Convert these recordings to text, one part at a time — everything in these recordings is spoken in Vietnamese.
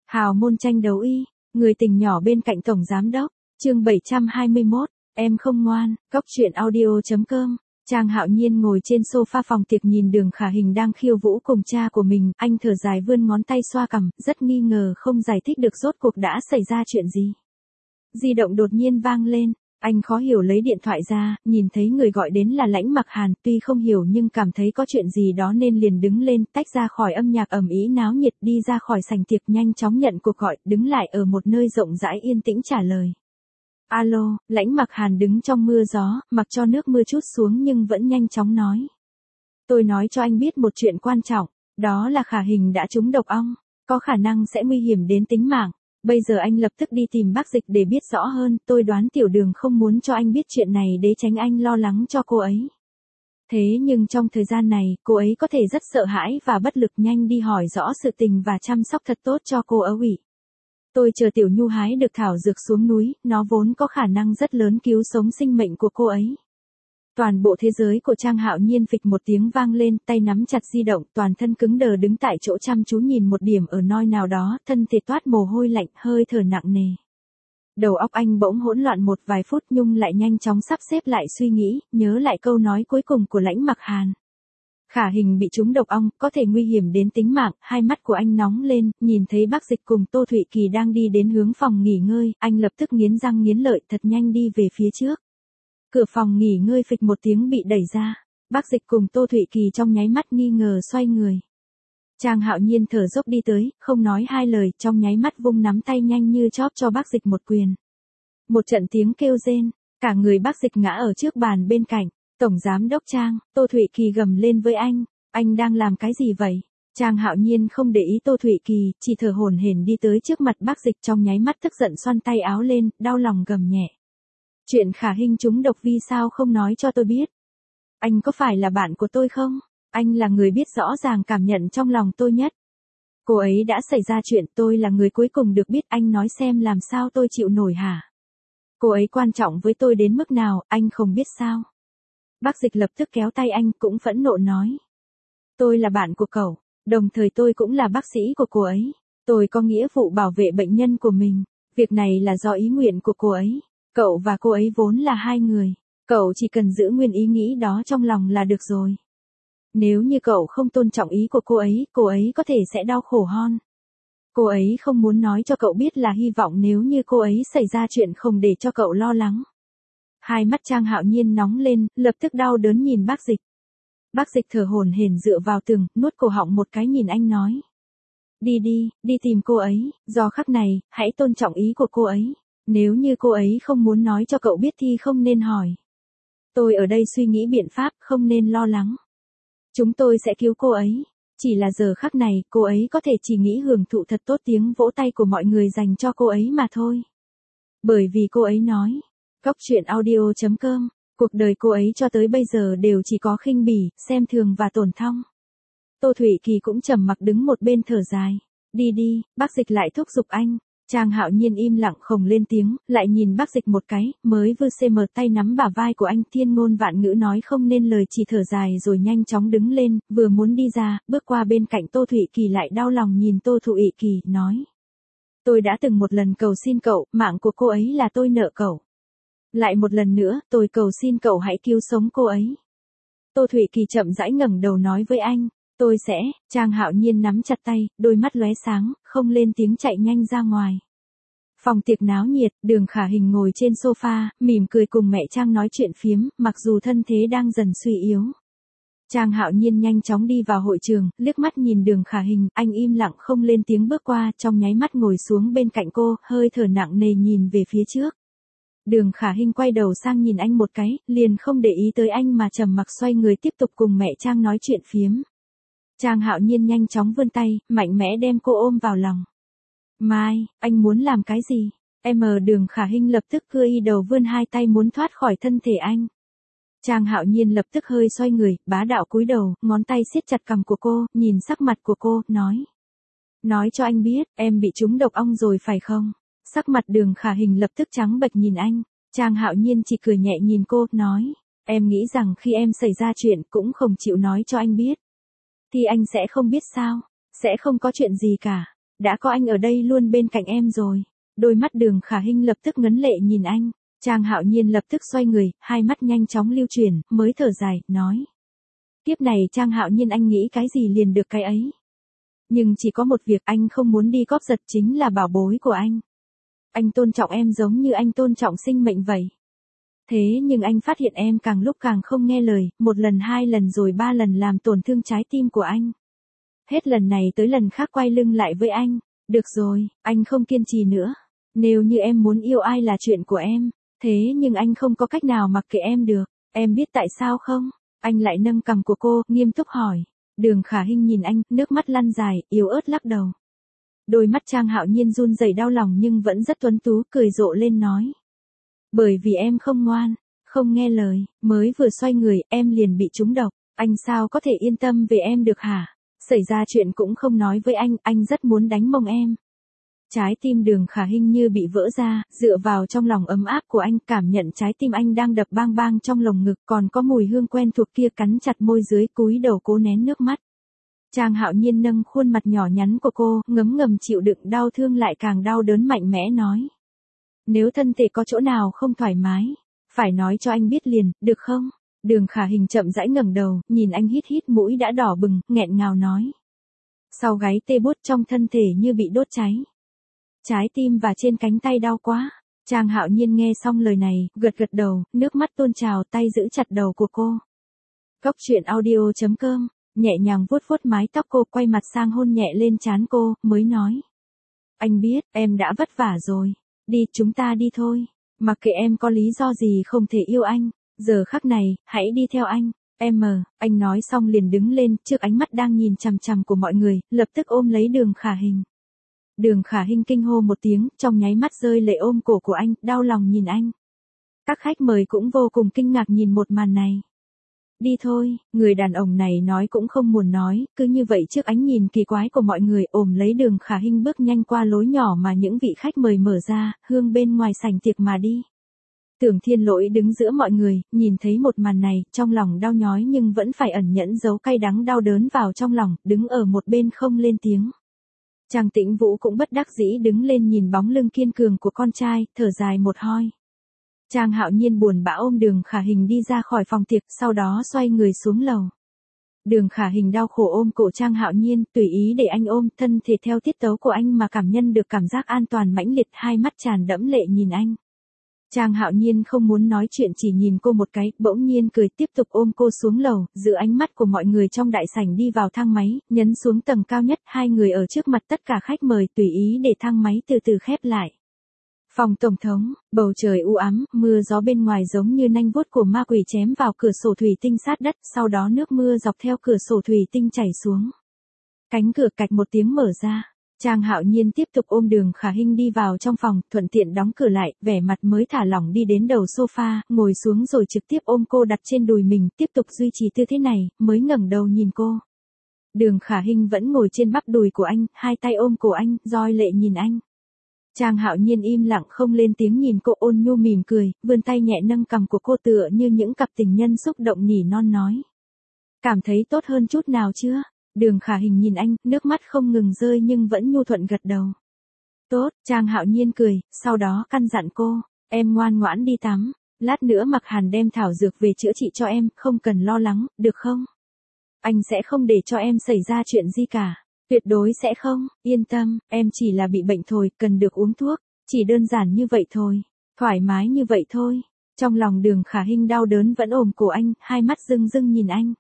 Hào môn tranh đấu y, người tình nhỏ bên cạnh tổng giám đốc, chương 721, em không ngoan, cóc truyện audio.com. Trang Hạo Nhiên ngồi trên sofa phòng tiệc nhìn Đường Khả Hình đang khiêu vũ cùng cha của mình, anh thở dài vươn ngón tay xoa cằm, rất nghi ngờ không giải thích được rốt cuộc đã xảy ra chuyện gì. Di động đột nhiên vang lên, anh khó hiểu lấy điện thoại ra, nhìn thấy người gọi đến là Lãnh Mặc Hàn, tuy không hiểu nhưng cảm thấy có chuyện gì đó nên liền đứng lên, tách ra khỏi âm nhạc ầm ĩ náo nhiệt, đi ra khỏi sảnh tiệc, nhanh chóng nhận cuộc gọi, đứng lại ở một nơi rộng rãi yên tĩnh trả lời. Alo, Lãnh Mặc Hàn đứng trong mưa gió, mặc cho nước mưa trút xuống nhưng vẫn nhanh chóng nói. Tôi nói cho anh biết một chuyện quan trọng, đó là Khả Hình đã trúng độc ong, có khả năng sẽ nguy hiểm đến tính mạng. Bây giờ anh lập tức đi tìm bác Dịch để biết rõ hơn, tôi đoán Tiểu Đường không muốn cho anh biết chuyện này để tránh anh lo lắng cho cô ấy. Thế nhưng trong thời gian này, cô ấy có thể rất sợ hãi và bất lực, nhanh đi hỏi rõ sự tình và chăm sóc thật tốt cho cô ấy. Tôi chờ Tiểu Nhu hái được thảo dược xuống núi, nó vốn có khả năng rất lớn cứu sống sinh mệnh của cô ấy. Toàn bộ thế giới của Trang Hạo Nhiên phịch một tiếng vang lên, tay nắm chặt di động, toàn thân cứng đờ đứng tại chỗ chăm chú nhìn một điểm ở nơi nào đó, thân thể toát mồ hôi lạnh, hơi thở nặng nề. Đầu óc anh bỗng hỗn loạn một vài phút nhưng lại nhanh chóng sắp xếp lại suy nghĩ, nhớ lại câu nói cuối cùng của Lãnh Mặc Hàn. Khả Hình bị trúng độc ong, có thể nguy hiểm đến tính mạng, hai mắt của anh nóng lên, nhìn thấy bác Dịch cùng Tô Thụy Kỳ đang đi đến hướng phòng nghỉ ngơi, anh lập tức nghiến răng nghiến lợi thật nhanh đi về phía trước. Cửa phòng nghỉ ngơi phịch một tiếng bị đẩy ra, bác Dịch cùng Tô Thụy Kỳ trong nháy mắt nghi ngờ xoay người. Trang Hạo Nhiên thở dốc đi tới, không nói hai lời, trong nháy mắt vung nắm tay nhanh như chóp cho bác Dịch một quyền. Một trận tiếng kêu rên, cả người bác Dịch ngã ở trước bàn bên cạnh. Tổng giám đốc Trang, Tô Thụy Kỳ gầm lên với anh đang làm cái gì vậy? Trang Hạo Nhiên không để ý Tô Thụy Kỳ, chỉ thở hổn hển đi tới trước mặt bác Dịch, trong nháy mắt tức giận xoăn tay áo lên, đau lòng gầm nhẹ. Chuyện Khả Hình trúng độc vì sao không nói cho tôi biết? Anh có phải là bạn của tôi không? Anh là người biết rõ ràng cảm nhận trong lòng tôi nhất. Cô ấy đã xảy ra chuyện, tôi là người cuối cùng được biết, anh nói xem làm sao tôi chịu nổi hả? Cô ấy quan trọng với tôi đến mức nào, anh không biết sao? Bác Dịch lập tức kéo tay anh, cũng phẫn nộ nói. Tôi là bạn của cậu, đồng thời tôi cũng là bác sĩ của cô ấy. Tôi có nghĩa vụ bảo vệ bệnh nhân của mình. Việc này là do ý nguyện của cô ấy. Cậu và cô ấy vốn là hai người. Cậu chỉ cần giữ nguyên ý nghĩ đó trong lòng là được rồi. Nếu như cậu không tôn trọng ý của cô ấy có thể sẽ đau khổ hơn. Cô ấy không muốn nói cho cậu biết là hy vọng nếu như cô ấy xảy ra chuyện không để cho cậu lo lắng. Hai mắt Trang Hạo Nhiên nóng lên, lập tức đau đớn nhìn bác Dịch. Bác Dịch thở hổn hển dựa vào tường, nuốt cổ họng một cái nhìn anh nói. Đi tìm cô ấy, do khắc này, hãy tôn trọng ý của cô ấy. Nếu như cô ấy không muốn nói cho cậu biết thì không nên hỏi. Tôi ở đây suy nghĩ biện pháp, không nên lo lắng. Chúng tôi sẽ cứu cô ấy. Chỉ là giờ khắc này, cô ấy có thể chỉ nghĩ hưởng thụ thật tốt tiếng vỗ tay của mọi người dành cho cô ấy mà thôi. Bởi vì cô ấy nói. Cóc truyện audio.com, cuộc đời cô ấy cho tới bây giờ đều chỉ có khinh bỉ, xem thường và tổn thương. Tô Thụy Kỳ cũng trầm mặc đứng một bên thở dài. Đi, bác Dịch lại thúc giục anh. Trang Hạo Nhiên im lặng không lên tiếng, lại nhìn bác Dịch một cái, mới vừa cm tay nắm bả vai của anh, thiên ngôn vạn ngữ nói không nên lời, chỉ thở dài rồi nhanh chóng đứng lên, vừa muốn đi ra, bước qua bên cạnh Tô Thụy Kỳ lại đau lòng nhìn Tô Thụy Kỳ, nói. Tôi đã từng một lần cầu xin cậu, mạng của cô ấy là tôi nợ cậu. Lại một lần nữa, tôi cầu xin cậu hãy cứu sống cô ấy. Tô Thụy Kỳ chậm rãi ngẩng đầu nói với anh, tôi sẽ. Trang Hạo Nhiên nắm chặt tay, đôi mắt lóe sáng, không lên tiếng chạy nhanh ra ngoài. Phòng tiệc náo nhiệt, Đường Khả Hình ngồi trên sofa, mỉm cười cùng mẹ Trang nói chuyện phiếm, mặc dù thân thế đang dần suy yếu. Trang Hạo Nhiên nhanh chóng đi vào hội trường, liếc mắt nhìn Đường Khả Hình, anh im lặng không lên tiếng bước qua, trong nháy mắt ngồi xuống bên cạnh cô, hơi thở nặng nề nhìn về phía trước. Đường Khả Hình quay đầu sang nhìn anh một cái, liền không để ý tới anh mà trầm mặc xoay người tiếp tục cùng mẹ Trang nói chuyện phiếm. Trang Hạo Nhiên nhanh chóng vươn tay, mạnh mẽ đem cô ôm vào lòng. Mai, anh muốn làm cái gì? Đường Khả Hình lập tức cưa y đầu vươn hai tay muốn thoát khỏi thân thể anh. Trang Hạo Nhiên lập tức hơi xoay người, bá đạo cúi đầu, ngón tay siết chặt cằm của cô, nhìn sắc mặt của cô, nói. Nói cho anh biết, em bị trúng độc ong rồi phải không? Sắc mặt Đường Khả Hình lập tức trắng bệch nhìn anh. Trang Hạo Nhiên chỉ cười nhẹ nhìn cô, nói. Em nghĩ rằng khi em xảy ra chuyện cũng không chịu nói cho anh biết. Thì anh sẽ không biết sao? Sẽ không có chuyện gì cả. Đã có anh ở đây luôn bên cạnh em rồi. Đôi mắt Đường Khả Hinh lập tức ngấn lệ nhìn anh. Trang Hạo Nhiên lập tức xoay người, hai mắt nhanh chóng lưu chuyển, mới thở dài, nói. Kiếp này Trang Hạo Nhiên anh nghĩ cái gì liền được cái ấy. Nhưng chỉ có một việc anh không muốn đi cóp giật chính là bảo bối của anh. Anh tôn trọng em giống như anh tôn trọng sinh mệnh vậy. Thế nhưng anh phát hiện em càng lúc càng không nghe lời, một lần hai lần rồi ba lần làm tổn thương trái tim của anh. Hết lần này tới lần khác quay lưng lại với anh. Được rồi, anh không kiên trì nữa. Nếu như em muốn yêu ai là chuyện của em. Thế nhưng anh không có cách nào mặc kệ em được. Em biết tại sao không? Anh lại nâng cằm của cô, nghiêm túc hỏi. Đường Khả Hinh nhìn anh, nước mắt lăn dài, yếu ớt lắc đầu. Đôi mắt Trang Hạo Nhiên run rẩy đau lòng nhưng vẫn rất tuấn tú, cười rộ lên nói. Bởi vì em không ngoan, không nghe lời, mới vừa xoay người, em liền bị trúng độc. Anh sao có thể yên tâm về em được hả? Xảy ra chuyện cũng không nói với anh rất muốn đánh mông em. Trái tim Đường Khả Hinh như bị vỡ ra, dựa vào trong lòng ấm áp của anh, cảm nhận trái tim anh đang đập bang bang trong lồng ngực, còn có mùi hương quen thuộc kia, cắn chặt môi dưới, cúi đầu cố nén nước mắt. Trang Hạo Nhiên nâng khuôn mặt nhỏ nhắn của cô, ngấm ngầm chịu đựng đau thương lại càng đau đớn mạnh mẽ nói. Nếu thân thể có chỗ nào không thoải mái, phải nói cho anh biết liền, được không? Đường Khả Hinh chậm rãi ngẩng đầu, nhìn anh hít hít mũi đã đỏ bừng, nghẹn ngào nói. Sau gáy tê buốt trong thân thể như bị đốt cháy. Trái tim và trên cánh tay đau quá. Trang Hạo Nhiên nghe xong lời này, gật gật đầu, nước mắt tuôn trào, tay giữ chặt đầu của cô. Cốc truyện audio.com, nhẹ nhàng vuốt vuốt mái tóc cô, quay mặt sang hôn nhẹ lên trán cô, mới nói. Anh biết, em đã vất vả rồi. Đi, chúng ta đi thôi. Mặc kệ em có lý do gì không thể yêu anh. Giờ khắc này, hãy đi theo anh. Anh nói xong liền đứng lên, trước ánh mắt đang nhìn chằm chằm của mọi người, lập tức ôm lấy Đường Khả Hinh. Đường Khả Hinh kinh hô một tiếng, trong nháy mắt rơi lệ ôm cổ của anh, đau lòng nhìn anh. Các khách mời cũng vô cùng kinh ngạc nhìn một màn này. Đi thôi, người đàn ông này nói cũng không muốn nói, cứ như vậy trước ánh nhìn kỳ quái của mọi người, ôm lấy Đường Khả Hinh bước nhanh qua lối nhỏ mà những vị khách mời mở ra, hướng bên ngoài sảnh tiệc mà đi. Tưởng Thiên Lỗi đứng giữa mọi người, nhìn thấy một màn này, trong lòng đau nhói nhưng vẫn phải ẩn nhẫn giấu cay đắng đau đớn vào trong lòng, đứng ở một bên không lên tiếng. Trang Tĩnh Vũ cũng bất đắc dĩ đứng lên nhìn bóng lưng kiên cường của con trai, thở dài một hơi. Trang Hạo Nhiên buồn bã ôm Đường Khả Hinh đi ra khỏi phòng tiệc, sau đó xoay người xuống lầu. Đường Khả Hinh đau khổ ôm cổ Trang Hạo Nhiên, tùy ý để anh ôm, thân thể theo tiết tấu của anh mà cảm nhận được cảm giác an toàn mãnh liệt, hai mắt tràn đẫm lệ nhìn anh. Trang Hạo Nhiên không muốn nói chuyện, chỉ nhìn cô một cái, bỗng nhiên cười, tiếp tục ôm cô xuống lầu, giữ ánh mắt của mọi người trong đại sảnh đi vào thang máy, nhấn xuống tầng cao nhất, hai người ở trước mặt tất cả khách mời, tùy ý để thang máy từ từ khép lại. Phòng tổng thống, bầu trời u ám, mưa gió bên ngoài giống như nanh vuốt của ma quỷ chém vào cửa sổ thủy tinh sát đất, sau đó nước mưa dọc theo cửa sổ thủy tinh chảy xuống. Cánh cửa cạch một tiếng mở ra. Trang Hạo Nhiên tiếp tục ôm Đường Khả Hinh đi vào trong phòng, thuận tiện đóng cửa lại, vẻ mặt mới thả lỏng đi đến đầu sofa, ngồi xuống rồi trực tiếp ôm cô đặt trên đùi mình, tiếp tục duy trì tư thế này, mới ngẩng đầu nhìn cô. Đường Khả Hinh vẫn ngồi trên bắp đùi của anh, hai tay ôm cổ anh, roi lệ nhìn anh. Trang Hạo Nhiên im lặng không lên tiếng nhìn cô, ôn nhu mỉm cười, vươn tay nhẹ nâng cằm của cô tựa như những cặp tình nhân xúc động nỉ non nói. Cảm thấy tốt hơn chút nào chưa? Đường Khả Hinh nhìn anh, nước mắt không ngừng rơi nhưng vẫn nhu thuận gật đầu. Tốt, Trang Hạo Nhiên cười, sau đó căn dặn cô, em ngoan ngoãn đi tắm, lát nữa Mặc Hàn đem thảo dược về chữa trị cho em, không cần lo lắng, được không? Anh sẽ không để cho em xảy ra chuyện gì cả, tuyệt đối sẽ không, yên tâm, em chỉ là bị bệnh thôi, cần được uống thuốc, chỉ đơn giản như vậy thôi, thoải mái như vậy thôi. Trong lòng Đường Khả Hinh đau đớn vẫn ôm cổ anh, hai mắt rưng rưng nhìn anh.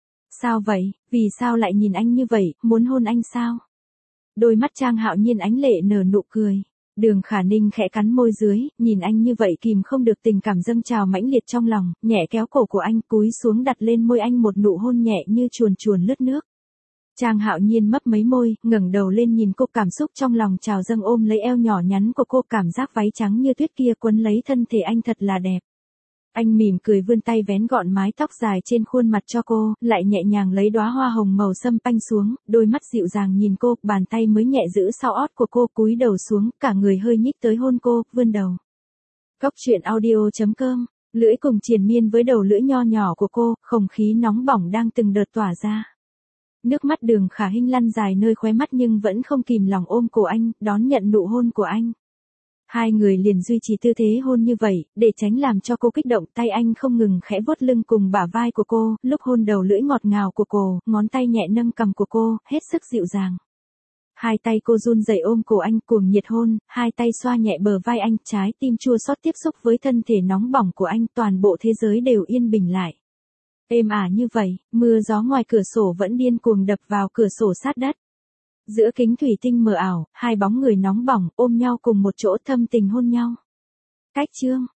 Sao vậy, vì sao lại nhìn anh như vậy, muốn hôn anh sao? Đôi mắt Trang Hạo Nhiên ánh lệ nở nụ cười. Đường Khả Ninh khẽ cắn môi dưới, nhìn anh như vậy kìm không được tình cảm dâng trào mãnh liệt trong lòng, nhẹ kéo cổ của anh cúi xuống đặt lên môi anh một nụ hôn nhẹ như chuồn chuồn lướt nước. Trang Hạo Nhiên mấp mấy môi, ngẩng đầu lên nhìn cô, cảm xúc trong lòng trào dâng, ôm lấy eo nhỏ nhắn của cô, cảm giác váy trắng như tuyết kia quấn lấy thân thể anh thật là đẹp. Anh mỉm cười vươn tay vén gọn mái tóc dài trên khuôn mặt cho cô, lại nhẹ nhàng lấy đóa hoa hồng màu sâm panh xuống, đôi mắt dịu dàng nhìn cô, bàn tay mới nhẹ giữ sau ót của cô, cúi đầu xuống, cả người hơi nhích tới hôn cô, vươn đầu. Cốc truyện audio.com, lưỡi cùng triền miên với đầu lưỡi nho nhỏ của cô, không khí nóng bỏng đang từng đợt tỏa ra. Nước mắt Đường Khả Hinh lăn dài nơi khóe mắt nhưng vẫn không kìm lòng ôm cổ anh, đón nhận nụ hôn của anh. Hai người liền duy trì tư thế hôn như vậy, để tránh làm cho cô kích động, tay anh không ngừng khẽ vuốt lưng cùng bả vai của cô, lúc hôn đầu lưỡi ngọt ngào của cô, ngón tay nhẹ nâng cằm của cô, hết sức dịu dàng. Hai tay cô run rẩy ôm cổ anh cuồng nhiệt hôn, hai tay xoa nhẹ bờ vai anh, trái tim chua xót tiếp xúc với thân thể nóng bỏng của anh, toàn bộ thế giới đều yên bình lại. Êm ả như vậy, mưa gió ngoài cửa sổ vẫn điên cuồng đập vào cửa sổ sát đất. Giữa kính thủy tinh mờ ảo, hai bóng người nóng bỏng ôm nhau cùng một chỗ thâm tình hôn nhau. Cách chương